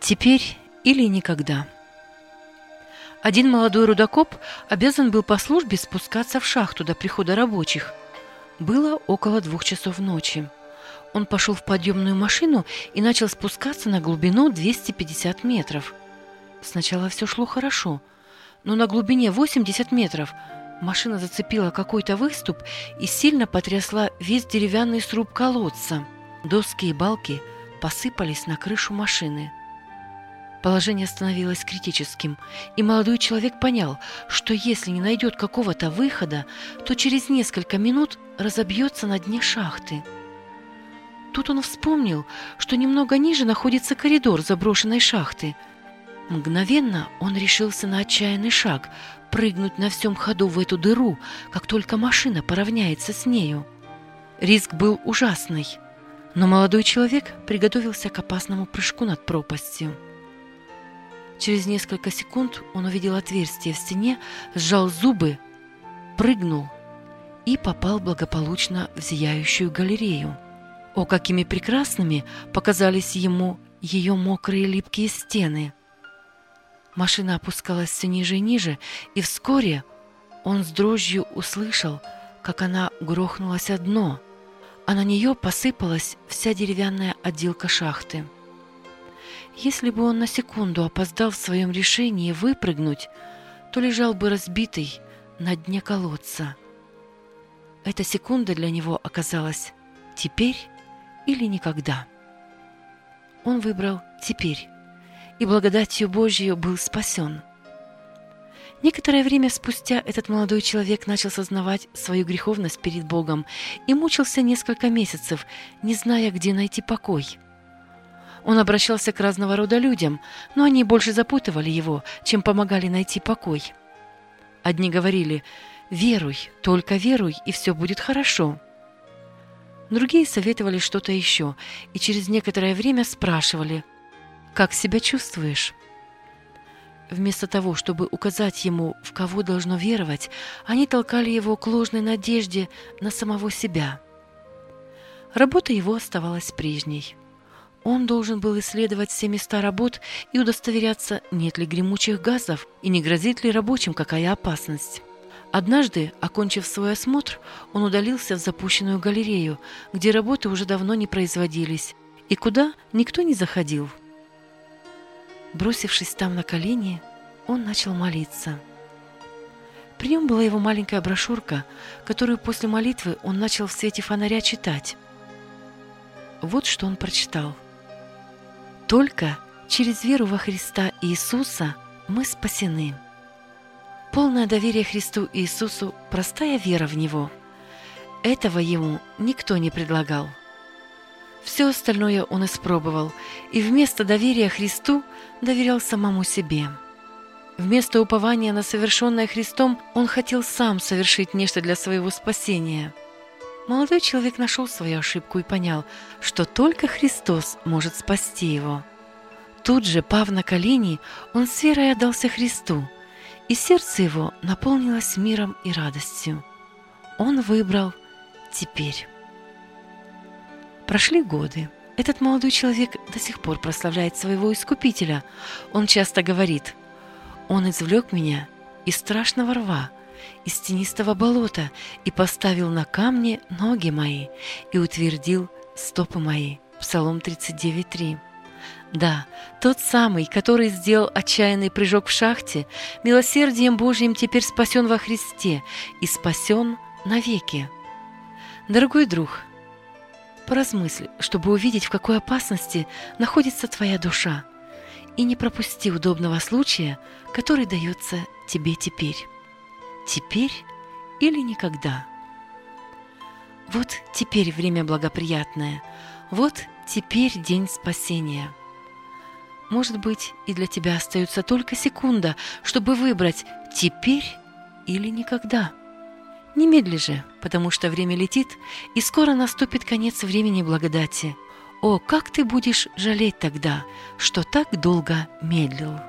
Теперь или никогда. Один молодой рудокоп обязан был по службе спускаться в шахту до прихода рабочих. Было около 2 часов ночи. Он пошел в подъемную машину и начал спускаться на глубину 250 метров. Сначала все шло хорошо, но на глубине 80 метров машина зацепила какой-то выступ и сильно потрясла весь деревянный сруб колодца. Доски и балки посыпались на крышу машины. Положение становилось критическим, и молодой человек понял, что если не найдет какого-то выхода, то через несколько минут разобьется на дне шахты. Тут он вспомнил, что немного ниже находится коридор заброшенной шахты. Мгновенно он решился на отчаянный шаг – прыгнуть на всем ходу в эту дыру, как только машина поравняется с нею. Риск был ужасный, но молодой человек приготовился к опасному прыжку над пропастью. Через несколько секунд он увидел отверстие в стене, сжал зубы, прыгнул и попал благополучно в зияющую галерею. О, какими прекрасными показались ему ее мокрые липкие стены! Машина опускалась все ниже и ниже, и вскоре он с дрожью услышал, как она грохнулась о дно, а на нее посыпалась вся деревянная отделка шахты. Если бы он на секунду опоздал в своем решении выпрыгнуть, то лежал бы разбитый на дне колодца. Эта секунда для него оказалась теперь или никогда. Он выбрал теперь, и благодатью Божьей был спасен. Некоторое время спустя этот молодой человек начал сознавать свою греховность перед Богом и мучился несколько месяцев, не зная, где найти покой. Он обращался к разного рода людям, но они больше запутывали его, чем помогали найти покой. Одни говорили: «Веруй, только веруй, и все будет хорошо». Другие советовали что-то еще, и через некоторое время спрашивали: «Как себя чувствуешь?» Вместо того, чтобы указать ему, в кого должно веровать, они толкали его к ложной надежде на самого себя. Работа его оставалась прежней. Он должен был исследовать все места работ и удостоверяться, нет ли гремучих газов и не грозит ли рабочим какая опасность. Однажды, окончив свой осмотр, он удалился в запущенную галерею, где работы уже давно не производились и куда никто не заходил. Бросившись там на колени, он начал молиться. При нем была его маленькая брошюрка, которую после молитвы он начал в свете фонаря читать. Вот что он прочитал. «Только через веру во Христа Иисуса мы спасены». Полное доверие Христу Иисусу, простая вера в Него. Этого ему никто не предлагал. Все остальное он испробовал, и вместо доверия Христу доверял самому себе. Вместо упования на совершенное Христом он хотел сам совершить нечто для своего спасения. Молодой человек нашел свою ошибку и понял, что только Христос может спасти его. Тут же, пав на колени, он с верой отдался Христу, и сердце его наполнилось миром и радостью. Он выбрал теперь. Прошли годы. Этот молодой человек до сих пор прославляет своего Искупителя. Он часто говорит: «Он извлек меня из страшного рва, из тенистого болота, и поставил на камне ноги мои, и утвердил стопы мои». Псалом 39:3. Да, тот самый, который сделал отчаянный прыжок в шахте, милосердием Божьим теперь спасен во Христе и спасен навеки. Дорогой друг, поразмысли, чтобы увидеть, в какой опасности находится твоя душа, и не пропусти удобного случая, который дается тебе теперь. Теперь или никогда. Вот теперь время благоприятное, вот теперь день спасения. Может быть, и для тебя остается только секунда, чтобы выбрать теперь или никогда. Не медли же, потому что время летит, и скоро наступит конец времени благодати. О, как ты будешь жалеть тогда, что так долго медлил!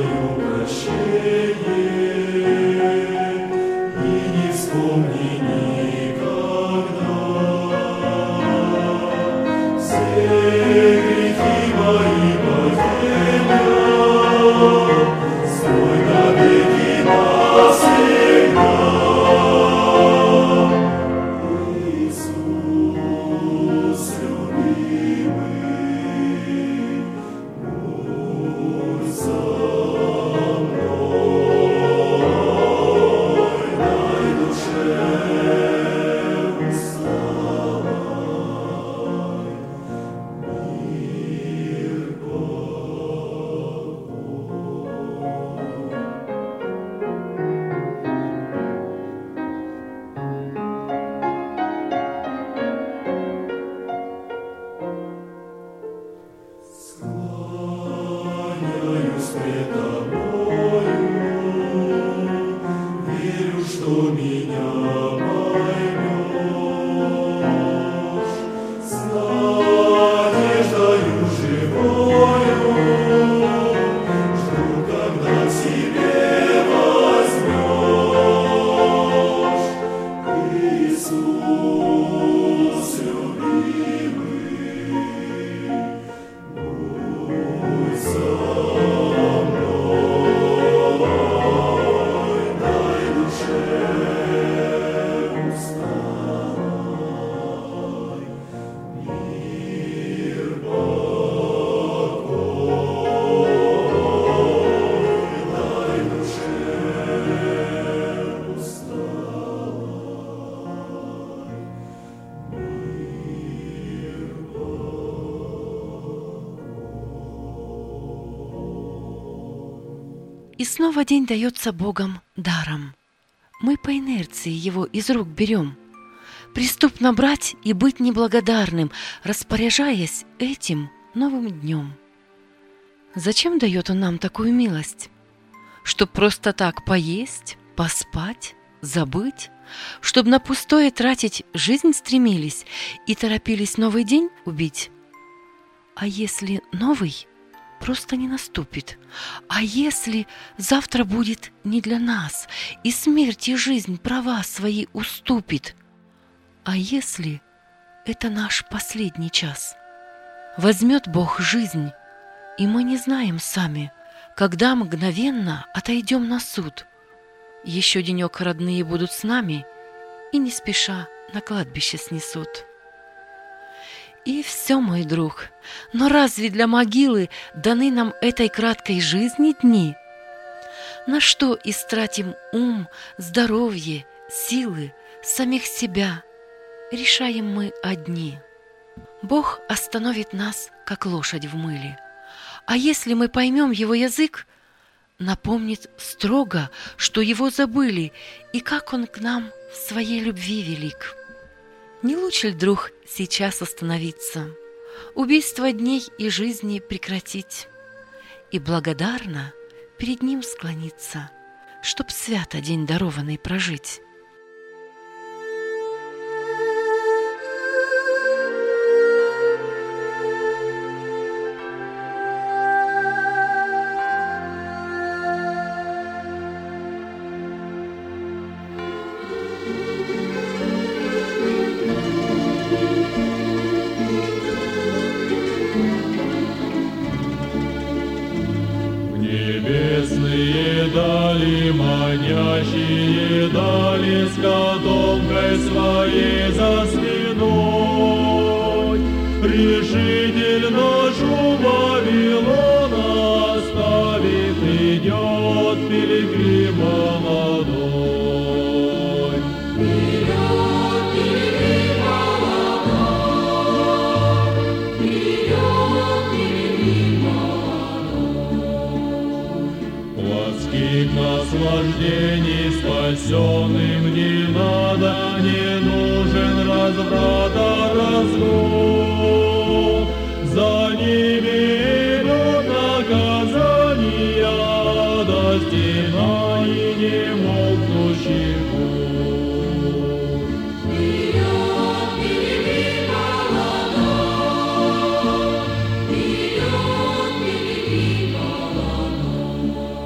И снова день дается Богом даром. Мы по инерции его из рук берем. Преступно брать и быть неблагодарным, распоряжаясь этим новым днем. Зачем дает он нам такую милость? Чтоб просто так поесть, поспать, забыть? Чтоб на пустое тратить жизнь стремились и торопились новый день убить? А если новый просто не наступит? А если завтра будет не для нас, и смерть и жизнь права свои уступит? А если это наш последний час? Возьмет Бог жизнь, и мы не знаем сами, когда мгновенно отойдем на суд. Еще денек родные будут с нами, и не спеша на кладбище снесут. И все, мой друг, но разве для могилы даны нам этой краткой жизни дни? На что истратим ум, здоровье, силы, самих себя? Решаем мы одни. Бог остановит нас, как лошадь в мыле. А если мы поймем Его язык, напомнит строго, что Его забыли, и как Он к нам в своей любви велик. Не лучше ли, друг, сейчас остановиться, убийство дней и жизни прекратить и благодарно перед Ним склониться, чтоб свято день дарованный прожить? Небесные дали, манящие дали, с котомкой своей за спиной. Решитель нашу Вавилона оставит, идет пилигрим молодой. Идет пилигрим молодой, идет пилигрим молодой. Плотских наслаждений спасенным не надо, не нужен разврата разгул. За ними идут наказания, достигай не молкнущих губ. Идет пилигрим молодой, идет пилигрим молодой.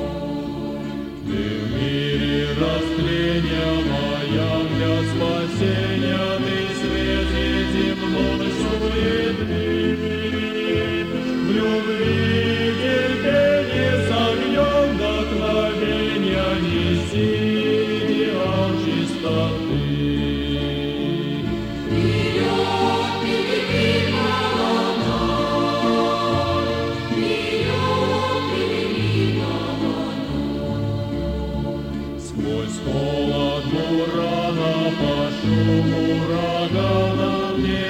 неси идеал чистоты. Сквозь холод бурана, по шуму урагана мне